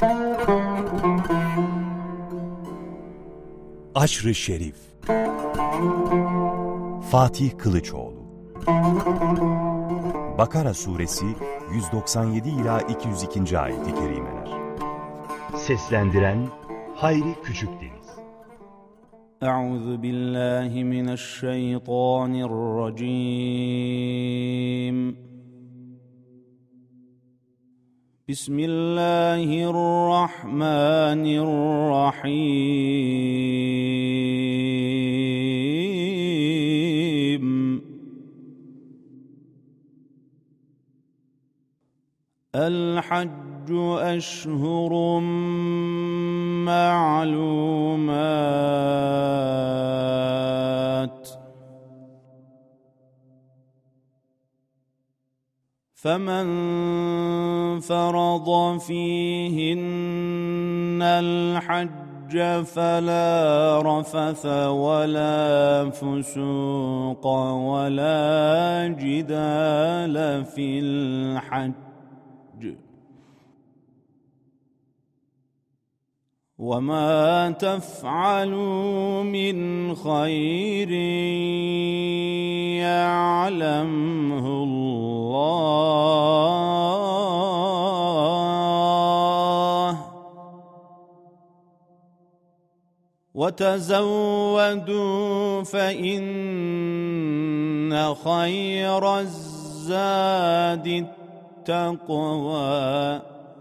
Aşr-ı Şerif Fatih Kılıçoğlu Bakara Suresi 197 ila 202. ayet-i kerimeler. Seslendiren Hayri Küçükdeniz. Euzu billahi mineşşeytanirracim. Bismillahirrahmanirrahim. El-haccu eşhurun ma'lumat. فَمَنْ فَرَضَ فِيهِنَّ الْحَجَّ فَلَا رَفَثَ وَلَا فُسُوقَ وَلَا جِدَالَ فِي الْحَجِّ وَمَا تَفْعَلُوا مِنْ خَيْرٍ يَعْلَمْهُ اللَّهُ وَتَزَوَّدُوا فَإِنَّ خَيْرَ الزَّادِ التَّقْوَى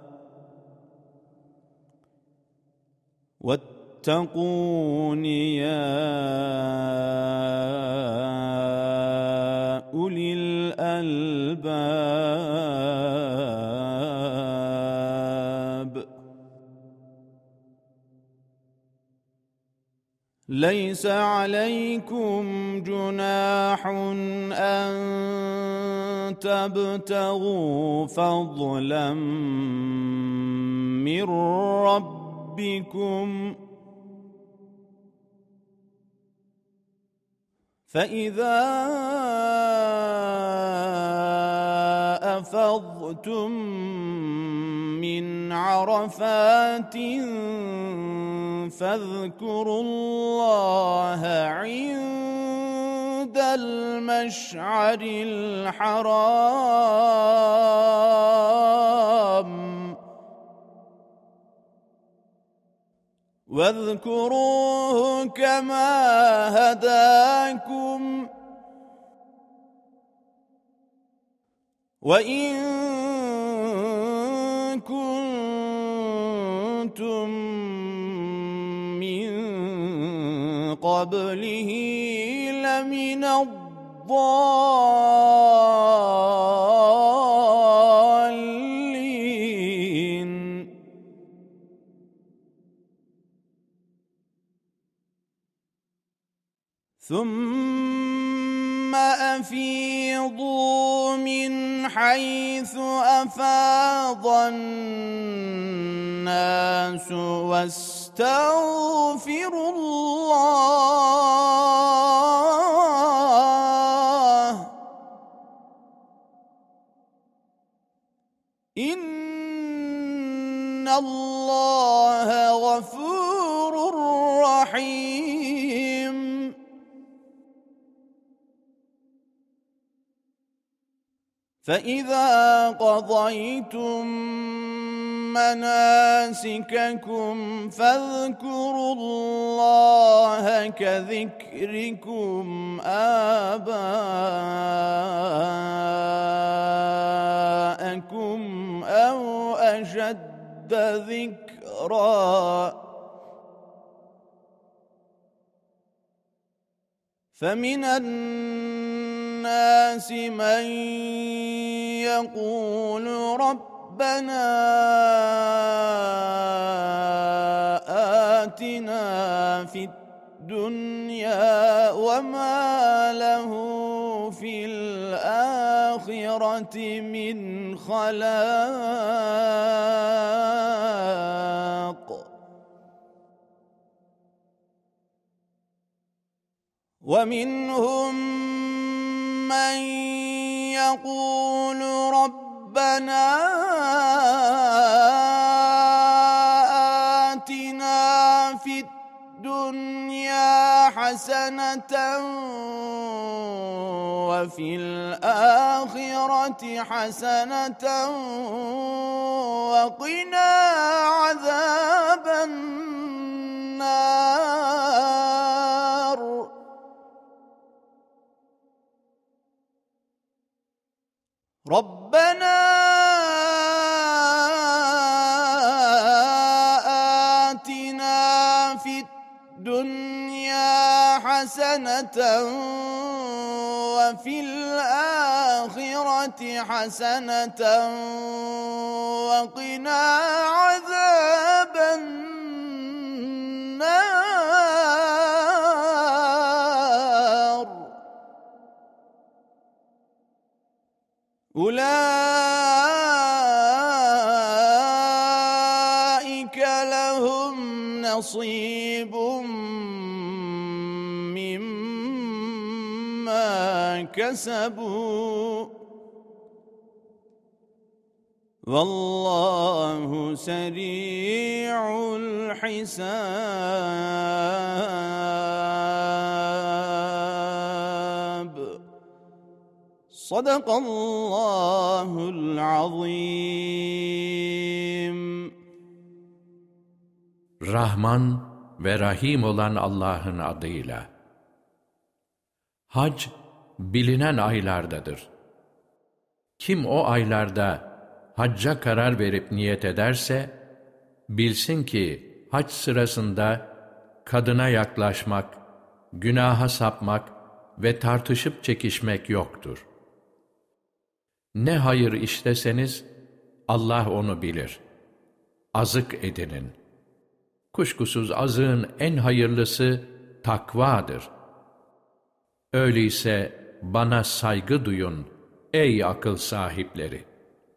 واتقون يا أولي الألباب ليس عليكم جناح أن تبتغوا فضلا من ربكم فإذا أفضتم من عرفات فاذكروا الله عند المشعر الحرام واذكروه كما هداكم وإن كنتم من قبله لمن الضالين ثم أفيضوا من حيث أفاض الناس واستغفروا الله إن الله غفور رحيم فإذا قضيتم مناسككم فاذكروا الله كذكركم آباءكم أو أشد ذكرًا فمن الناس من يقول ربنا آتنا في الدنيا وما له في الآخرة من خلاق ومنهم من يقول ربنا في الدنيا حسنة وفي الآخرة حسنة وقنا عذاب النار ربنا آتنا في الدنيا حسنة وفي الآخرة حسنة وقنا عذاب النار أولئك لهم نصيب مما كسبوا والله سريع الحساب صدق الله العظيم. Rahman ve Rahim olan Allah'ın adıyla. Hac, bilinen aylardadır. Kim o aylarda hacca karar verip niyet ederse, bilsin ki hac sırasında kadına yaklaşmak, günaha sapmak ve tartışıp çekişmek yoktur. Ne hayır işleseniz, Allah onu bilir. Azık edinin. Kuşkusuz azığın en hayırlısı takvadır. Öyleyse bana saygı duyun ey akıl sahipleri.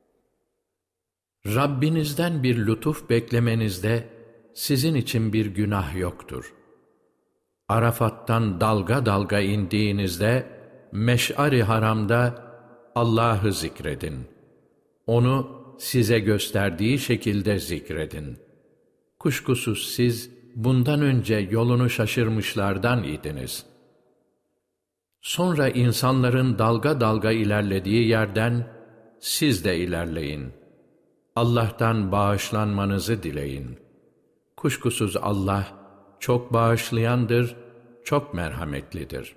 Rabbinizden bir lütuf beklemenizde sizin için bir günah yoktur. Arafat'tan dalga dalga indiğinizde Meş'ar-i Haram'da Allah'ı zikredin. Onu size gösterdiği şekilde zikredin. Kuşkusuz siz bundan önce yolunu şaşırmışlardan idiniz. Sonra insanların dalga dalga ilerlediği yerden siz de ilerleyin. Allah'tan bağışlanmanızı dileyin. Kuşkusuz Allah çok bağışlayandır, çok merhametlidir.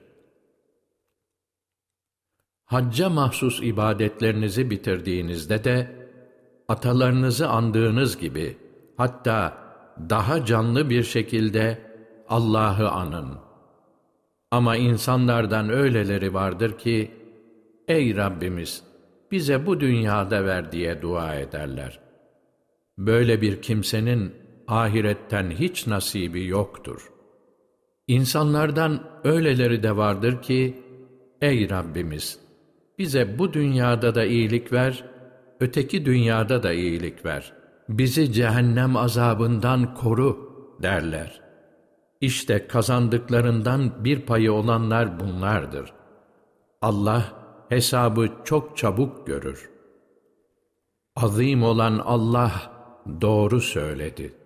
Hacca mahsus ibadetlerinizi bitirdiğinizde de atalarınızı andığınız gibi, hatta daha canlı bir şekilde Allah'ı anın. Ama insanlardan öyleleri vardır ki, ey Rabbimiz, bize bu dünyada ver diye dua ederler. Böyle bir kimsenin ahiretten hiç nasibi yoktur. İnsanlardan öyleleri de vardır ki, ey Rabbimiz, bize bu dünyada da iyilik ver, öteki dünyada da iyilik ver. Bizi cehennem azabından koru derler. İşte kazandıklarından bir payı olanlar bunlardır. Allah hesabı çok çabuk görür. Azim olan Allah doğru söyledi.